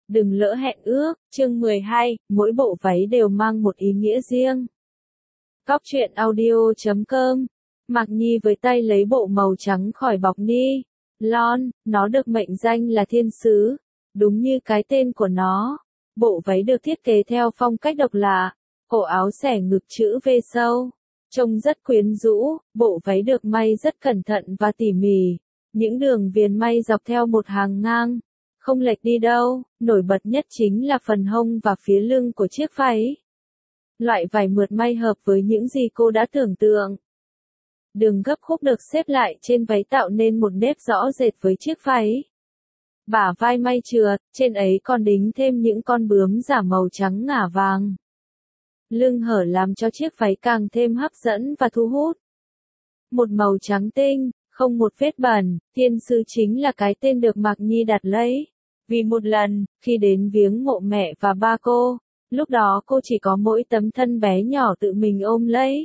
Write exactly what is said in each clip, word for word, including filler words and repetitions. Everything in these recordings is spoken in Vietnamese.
Đừng lỡ hẹn ước, chương mười hai, mỗi bộ váy đều mang một ý nghĩa riêng. Cóc truyện audio chấm com. Mạc Nhi với tay lấy bộ màu trắng khỏi bọc ni lon, nó được mệnh danh là thiên sứ, đúng như cái tên của nó. Bộ váy được thiết kế theo phong cách độc lạ, cổ áo xẻ ngực chữ V sâu, trông rất quyến rũ. Bộ váy được may rất cẩn thận và tỉ mỉ, những đường viền may dọc theo một hàng ngang, không lệch đi đâu. Nổi bật nhất chính là phần hông và phía lưng của chiếc váy. Loại vải mượt may hợp với những gì cô đã tưởng tượng. Đường gấp khúc được xếp lại trên váy tạo nên một nếp rõ rệt với chiếc váy. Bả vai may trượt, trên ấy còn đính thêm những con bướm giả màu trắng ngả vàng. Lưng hở làm cho chiếc váy càng thêm hấp dẫn và thu hút. Một màu trắng tinh, không một vết bẩn, thiên sứ chính là cái tên được Mạc Nhi đặt lấy. Vì một lần, khi đến viếng mộ mẹ và ba cô, lúc đó cô chỉ có mỗi tấm thân bé nhỏ tự mình ôm lấy.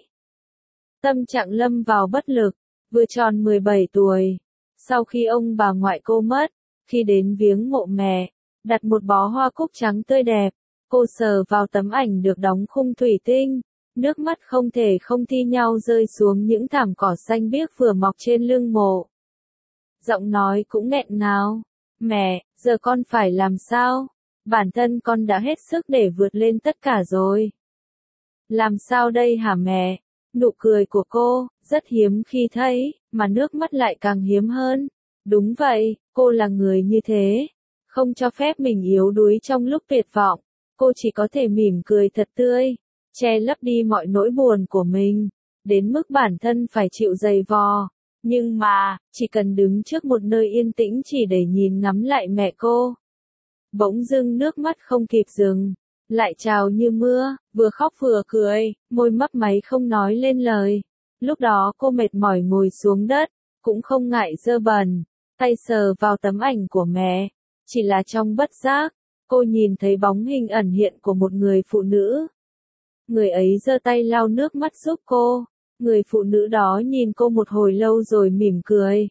Tâm trạng lâm vào bất lực, vừa tròn mười bảy tuổi. Sau khi ông bà ngoại cô mất, khi đến viếng mộ mẹ, đặt một bó hoa cúc trắng tươi đẹp, cô sờ vào tấm ảnh được đóng khung thủy tinh, nước mắt không thể không thi nhau rơi xuống những thảm cỏ xanh biếc vừa mọc trên lưng mộ. Giọng nói cũng nghẹn ngào, mẹ, giờ con phải làm sao? Bản thân con đã hết sức để vượt lên tất cả rồi. Làm sao đây hả mẹ? Nụ cười của cô, rất hiếm khi thấy, mà nước mắt lại càng hiếm hơn. Đúng vậy, cô là người như thế. Không cho phép mình yếu đuối trong lúc tuyệt vọng. Cô chỉ có thể mỉm cười thật tươi, che lấp đi mọi nỗi buồn của mình, đến mức bản thân phải chịu dày vò. Nhưng mà, chỉ cần đứng trước một nơi yên tĩnh chỉ để nhìn ngắm lại mẹ cô. Bỗng dưng nước mắt không kịp dừng, lại trào như mưa, vừa khóc vừa cười, môi mấp máy không nói lên lời. Lúc đó cô mệt mỏi ngồi xuống đất, cũng không ngại dơ bẩn, tay sờ vào tấm ảnh của mẹ. Chỉ là trong bất giác, cô nhìn thấy bóng hình ẩn hiện của một người phụ nữ. Người ấy giơ tay lau nước mắt giúp cô. Người phụ nữ đó nhìn cô một hồi lâu rồi mỉm cười.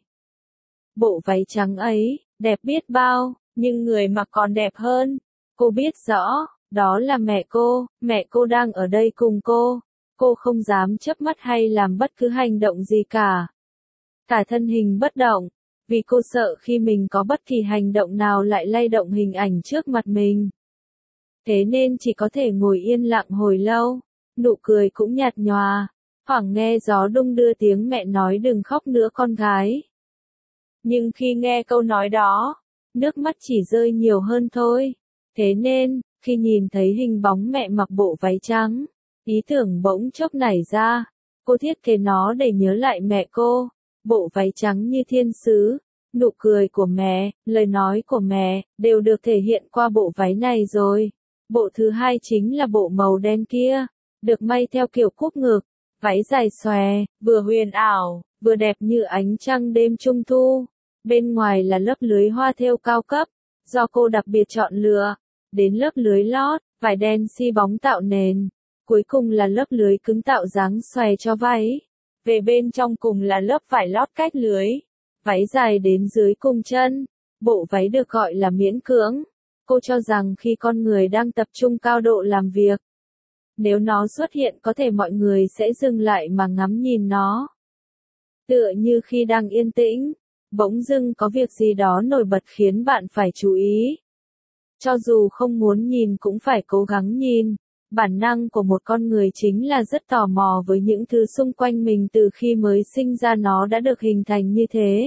Bộ váy trắng ấy, đẹp biết bao, nhưng người mặc còn đẹp hơn. Cô biết rõ, đó là mẹ cô, mẹ cô đang ở đây cùng cô. Cô không dám chớp mắt hay làm bất cứ hành động gì cả. Cả thân hình bất động, vì cô sợ khi mình có bất kỳ hành động nào lại lay động hình ảnh trước mặt mình. Thế nên chỉ có thể ngồi yên lặng hồi lâu, nụ cười cũng nhạt nhòa, thoảng nghe gió đung đưa tiếng mẹ nói đừng khóc nữa con gái. Nhưng khi nghe câu nói đó, nước mắt chỉ rơi nhiều hơn thôi. Thế nên, khi nhìn thấy hình bóng mẹ mặc bộ váy trắng, ý tưởng bỗng chốc nảy ra, cô thiết kế nó để nhớ lại mẹ cô. Bộ váy trắng như thiên sứ, nụ cười của mẹ, lời nói của mẹ, đều được thể hiện qua bộ váy này rồi. Bộ thứ hai chính là bộ màu đen kia, được may theo kiểu cúp ngực, váy dài xòe, vừa huyền ảo, vừa đẹp như ánh trăng đêm trung thu. Bên ngoài là lớp lưới hoa thêu cao cấp, do cô đặc biệt chọn lựa, đến lớp lưới lót, vải đen xi bóng tạo nền, cuối cùng là lớp lưới cứng tạo dáng xòe cho váy. Về bên trong cùng là lớp vải lót cách lưới, váy dài đến dưới cung chân. Bộ váy được gọi là miễn cưỡng. Cô cho rằng khi con người đang tập trung cao độ làm việc, nếu nó xuất hiện có thể mọi người sẽ dừng lại mà ngắm nhìn nó. Tựa như khi đang yên tĩnh, bỗng dưng có việc gì đó nổi bật khiến bạn phải chú ý. Cho dù không muốn nhìn cũng phải cố gắng nhìn. Bản năng của một con người chính là rất tò mò với những thứ xung quanh mình, từ khi mới sinh ra nó đã được hình thành như thế.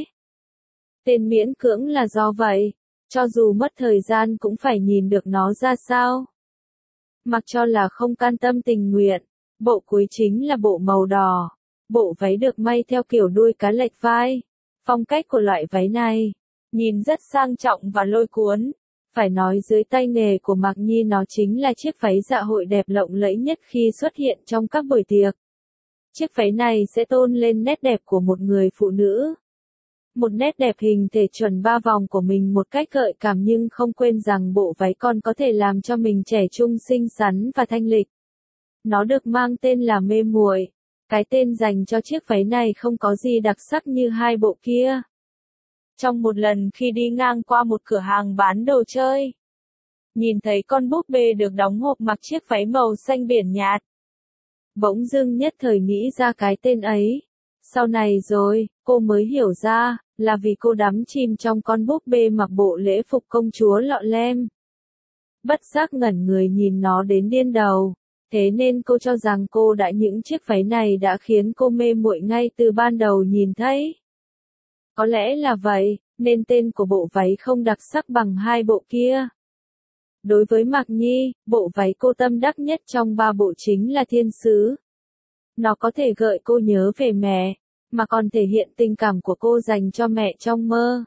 Tên miễn cưỡng là do vậy, cho dù mất thời gian cũng phải nhìn được nó ra sao. Mặc cho là không can tâm tình nguyện, bộ cuối chính là bộ màu đỏ. Bộ váy được may theo kiểu đuôi cá lệch vai. Phong cách của loại váy này, nhìn rất sang trọng và lôi cuốn. Phải nói dưới tay nghề của Mạc Nhi nó chính là chiếc váy dạ hội đẹp lộng lẫy nhất khi xuất hiện trong các buổi tiệc. Chiếc váy này sẽ tôn lên nét đẹp của một người phụ nữ. Một nét đẹp hình thể chuẩn ba vòng của mình một cách gợi cảm, nhưng không quên rằng bộ váy còn có thể làm cho mình trẻ trung xinh xắn và thanh lịch. Nó được mang tên là mê muội. Cái tên dành cho chiếc váy này không có gì đặc sắc như hai bộ kia. Trong một lần khi đi ngang qua một cửa hàng bán đồ chơi, nhìn thấy con búp bê được đóng hộp mặc chiếc váy màu xanh biển nhạt. Bỗng dưng nhất thời nghĩ ra cái tên ấy. Sau này rồi, cô mới hiểu ra, là vì cô đắm chìm trong con búp bê mặc bộ lễ phục công chúa lọ lem. Bất giác ngẩn người nhìn nó đến điên đầu. Thế nên cô cho rằng cô đã những chiếc váy này đã khiến cô mê muội ngay từ ban đầu nhìn thấy. Có lẽ là vậy, nên tên của bộ váy không đặc sắc bằng hai bộ kia. Đối với Mạc Nhi, bộ váy cô tâm đắc nhất trong ba bộ chính là Thiên Sứ. Nó có thể gợi cô nhớ về mẹ, mà còn thể hiện tình cảm của cô dành cho mẹ trong mơ.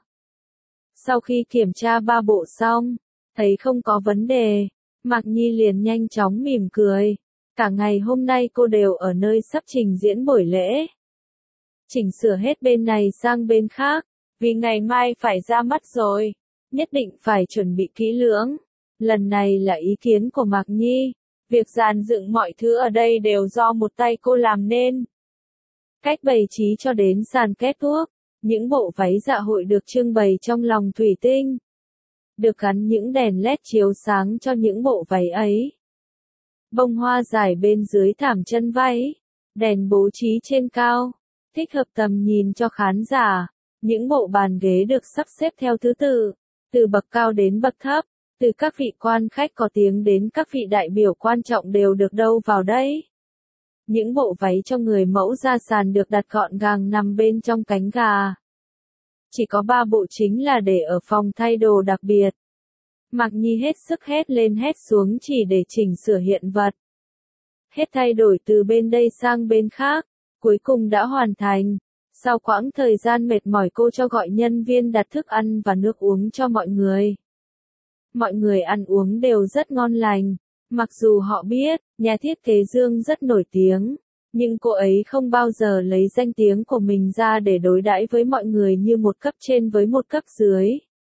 Sau khi kiểm tra ba bộ xong, thấy không có vấn đề, Mạc Nhi liền nhanh chóng mỉm cười. Cả ngày hôm nay cô đều ở nơi sắp trình diễn buổi lễ. Chỉnh sửa hết bên này sang bên khác, vì ngày mai phải ra mắt rồi, nhất định phải chuẩn bị kỹ lưỡng. Lần này là ý kiến của Mạc Nhi, việc dàn dựng mọi thứ ở đây đều do một tay cô làm nên. Cách bày trí cho đến sàn kết thuốc, những bộ váy dạ hội được trưng bày trong lòng thủy tinh. Được gắn những đèn led chiếu sáng cho những bộ váy ấy. Bông hoa dài bên dưới thảm chân váy, đèn bố trí trên cao, thích hợp tầm nhìn cho khán giả. Những bộ bàn ghế được sắp xếp theo thứ tự, từ bậc cao đến bậc thấp, từ các vị quan khách có tiếng đến các vị đại biểu quan trọng đều được đâu vào đây. Những bộ váy cho người mẫu ra sàn được đặt gọn gàng nằm bên trong cánh gà. Chỉ có ba bộ chính là để ở phòng thay đồ đặc biệt. Mạc Nhi hết sức hét lên hét xuống chỉ để chỉnh sửa hiện vật. Hết thay đổi từ bên đây sang bên khác, cuối cùng đã hoàn thành. Sau quãng thời gian mệt mỏi cô cho gọi nhân viên đặt thức ăn và nước uống cho mọi người. Mọi người ăn uống đều rất ngon lành. Mặc dù họ biết, nhà thiết kế Dương rất nổi tiếng, nhưng cô ấy không bao giờ lấy danh tiếng của mình ra để đối đãi với mọi người như một cấp trên với một cấp dưới.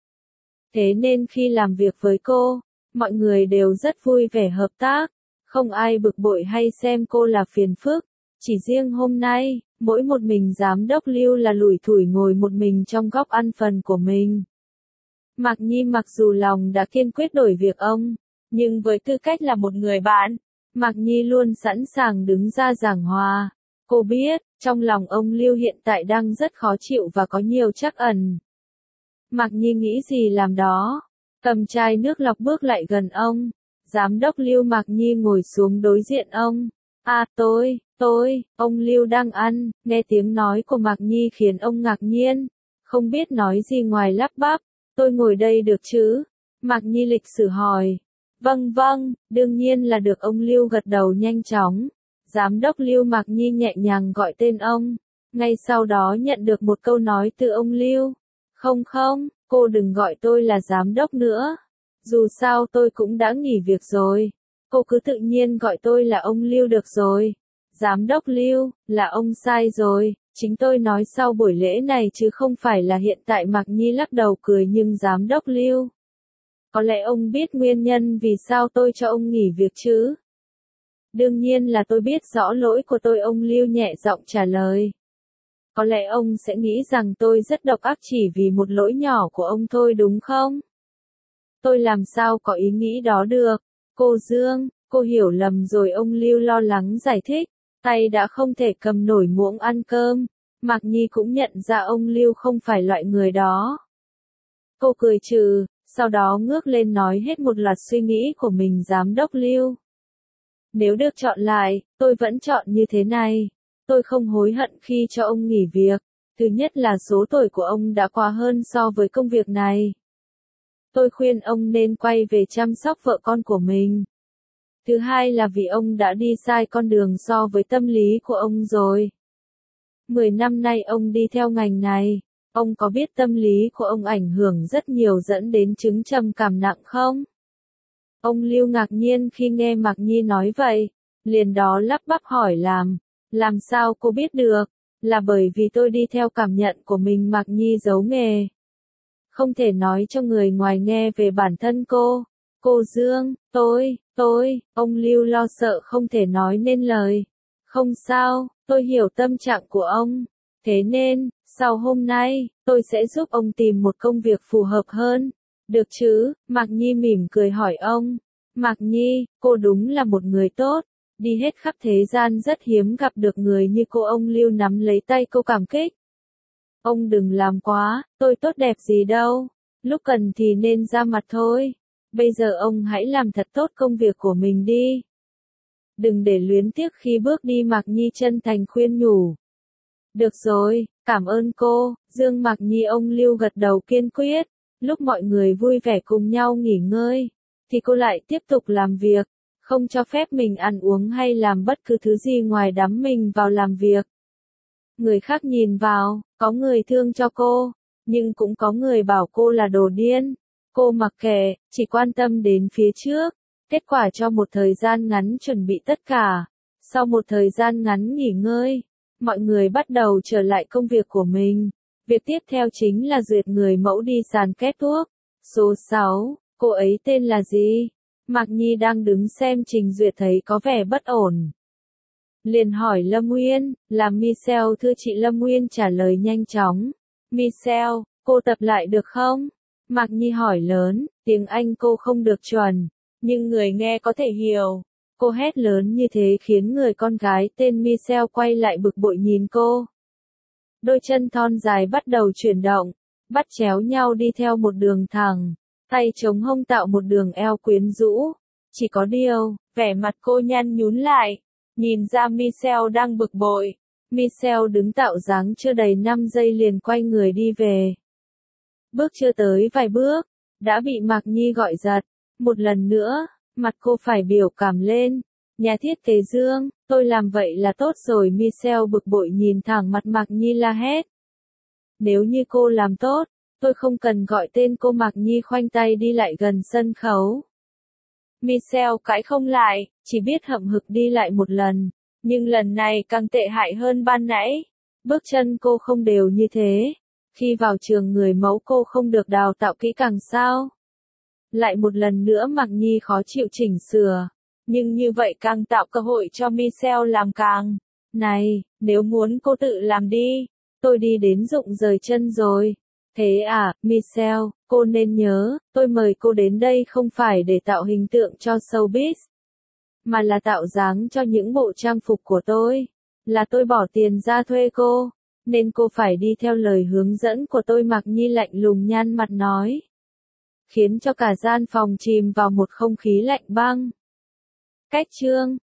Thế nên khi làm việc với cô, mọi người đều rất vui vẻ hợp tác, không ai bực bội hay xem cô là phiền phức. Chỉ riêng hôm nay, mỗi một mình giám đốc Lưu là lủi thủi ngồi một mình trong góc ăn phần của mình. Mạc Nhi mặc dù lòng đã kiên quyết đổi việc ông, nhưng với tư cách là một người bạn, Mạc Nhi luôn sẵn sàng đứng ra giảng hòa. Cô biết, trong lòng ông Lưu hiện tại đang rất khó chịu và có nhiều trắc ẩn. Mạc Nhi nghĩ gì làm đó, cầm chai nước lọc bước lại gần ông. Giám đốc Lưu. Mạc Nhi ngồi xuống đối diện ông. À tôi, tôi, ông Lưu đang ăn. Nghe tiếng nói của Mạc Nhi khiến ông ngạc nhiên, không biết nói gì ngoài lắp bắp. Tôi ngồi đây được chứ? Mạc Nhi lịch sự hỏi. Vâng vâng, đương nhiên là được. Ông Lưu gật đầu nhanh chóng. Giám đốc Lưu. Mạc Nhi nhẹ nhàng gọi tên ông. Ngay sau đó nhận được một câu nói từ ông Lưu. Không không, cô đừng gọi tôi là giám đốc nữa. Dù sao tôi cũng đã nghỉ việc rồi. Cô cứ tự nhiên gọi tôi là ông Lưu được rồi. Giám đốc Lưu, là ông sai rồi. Chính tôi nói sau buổi lễ này chứ không phải là hiện tại. Mạc Nhi lắc đầu cười. Nhưng giám đốc Lưu, có lẽ ông biết nguyên nhân vì sao tôi cho ông nghỉ việc chứ? Đương nhiên là tôi biết rõ lỗi của tôi. Ông Lưu nhẹ giọng trả lời. Có lẽ ông sẽ nghĩ rằng tôi rất độc ác chỉ vì một lỗi nhỏ của ông thôi đúng không? Tôi làm sao có ý nghĩ đó được? Cô Dương, cô hiểu lầm rồi. Ông Lưu lo lắng giải thích. Tay đã không thể cầm nổi muỗng ăn cơm. Mạc Nhi cũng nhận ra ông Lưu không phải loại người đó. Cô cười trừ, sau đó ngước lên nói hết một loạt suy nghĩ của mình. Giám đốc Lưu, nếu được chọn lại, tôi vẫn chọn như thế này. Tôi không hối hận khi cho ông nghỉ việc. Thứ nhất là số tuổi của ông đã quá hơn so với công việc này. Tôi khuyên ông nên quay về chăm sóc vợ con của mình. Thứ hai là vì ông đã đi sai con đường so với tâm lý của ông rồi. Mười năm nay ông đi theo ngành này. Ông có biết tâm lý của ông ảnh hưởng rất nhiều dẫn đến chứng trầm cảm nặng không? Ông Lưu ngạc nhiên khi nghe Mạc Nhi nói vậy. Liền đó lắp bắp hỏi làm. Làm sao cô biết được? Là bởi vì tôi đi theo cảm nhận của mình. Mạc Nhi giấu nghề. Không thể nói cho người ngoài nghe về bản thân cô. Cô Dương, tôi, tôi, ông Lưu lo sợ không thể nói nên lời. Không sao, tôi hiểu tâm trạng của ông. Thế nên, sau hôm nay, tôi sẽ giúp ông tìm một công việc phù hợp hơn. Được chứ, Mạc Nhi mỉm cười hỏi ông. Mạc Nhi, cô đúng là một người tốt, đi hết khắp thế gian rất hiếm gặp được người như cô. Ông Lưu nắm lấy tay cô cảm kích. Ông đừng làm quá, tôi tốt đẹp gì đâu, lúc cần thì nên ra mặt thôi. Bây giờ ông hãy làm thật tốt công việc của mình đi. Đừng để luyến tiếc khi bước đi. Mạc Nhi chân thành khuyên nhủ. Được rồi, cảm ơn cô, Dương Mạc Nhi. Ông Lưu gật đầu kiên quyết. Lúc mọi người vui vẻ cùng nhau nghỉ ngơi, thì cô lại tiếp tục làm việc, không cho phép mình ăn uống hay làm bất cứ thứ gì ngoài đắm mình vào làm việc. Người khác nhìn vào, có người thương cho cô, nhưng cũng có người bảo cô là đồ điên. Cô mặc kệ, chỉ quan tâm đến phía trước. Kết quả cho một thời gian ngắn chuẩn bị tất cả. Sau một thời gian ngắn nghỉ ngơi, mọi người bắt đầu trở lại công việc của mình. Việc tiếp theo chính là duyệt người mẫu đi sàn kết thuốc. Số sáu, cô ấy tên là gì? Mạc Nhi đang đứng xem trình duyệt thấy có vẻ bất ổn. Liền hỏi Lâm Nguyên, là Michelle. Thưa chị. Lâm Nguyên trả lời nhanh chóng. Michelle, cô tập lại được không? Mạc Nhi hỏi lớn, tiếng Anh cô không được chuẩn, nhưng người nghe có thể hiểu. Cô hét lớn như thế khiến người con gái tên Michelle quay lại bực bội nhìn cô. Đôi chân thon dài bắt đầu chuyển động, bắt chéo nhau đi theo một đường thẳng, tay chống hông tạo một đường eo quyến rũ. Chỉ có điều, vẻ mặt cô nhăn nhún lại, nhìn ra Michelle đang bực bội. Michelle đứng tạo dáng chưa đầy năm giây liền quay người đi về. Bước chưa tới vài bước, đã bị Mạc Nhi gọi giật. Một lần nữa, mặt cô phải biểu cảm lên. Nhà thiết kế Dương, tôi làm vậy là tốt rồi. Michelle bực bội nhìn thẳng mặt Mạc Nhi la hét. Nếu như cô làm tốt, tôi không cần gọi tên cô. Mạc Nhi khoanh tay đi lại gần sân khấu. Michelle cãi không lại, chỉ biết hậm hực đi lại một lần, nhưng lần này càng tệ hại hơn ban nãy. Bước chân cô không đều như thế. Khi vào trường người mẫu cô không được đào tạo kỹ càng sao? Lại một lần nữa Mạc Nhi khó chịu chỉnh sửa. Nhưng như vậy càng tạo cơ hội cho Michelle làm càng. Này, nếu muốn cô tự làm đi. Tôi đi đến rụng rời chân rồi. Thế à, Michelle, cô nên nhớ, tôi mời cô đến đây không phải để tạo hình tượng cho showbiz, mà là tạo dáng cho những bộ trang phục của tôi. Là tôi bỏ tiền ra thuê cô, nên cô phải đi theo lời hướng dẫn của tôi. Mạc Nhi lạnh lùng nhăn mặt nói, khiến cho cả gian phòng chìm vào một không khí lạnh băng. Cách chương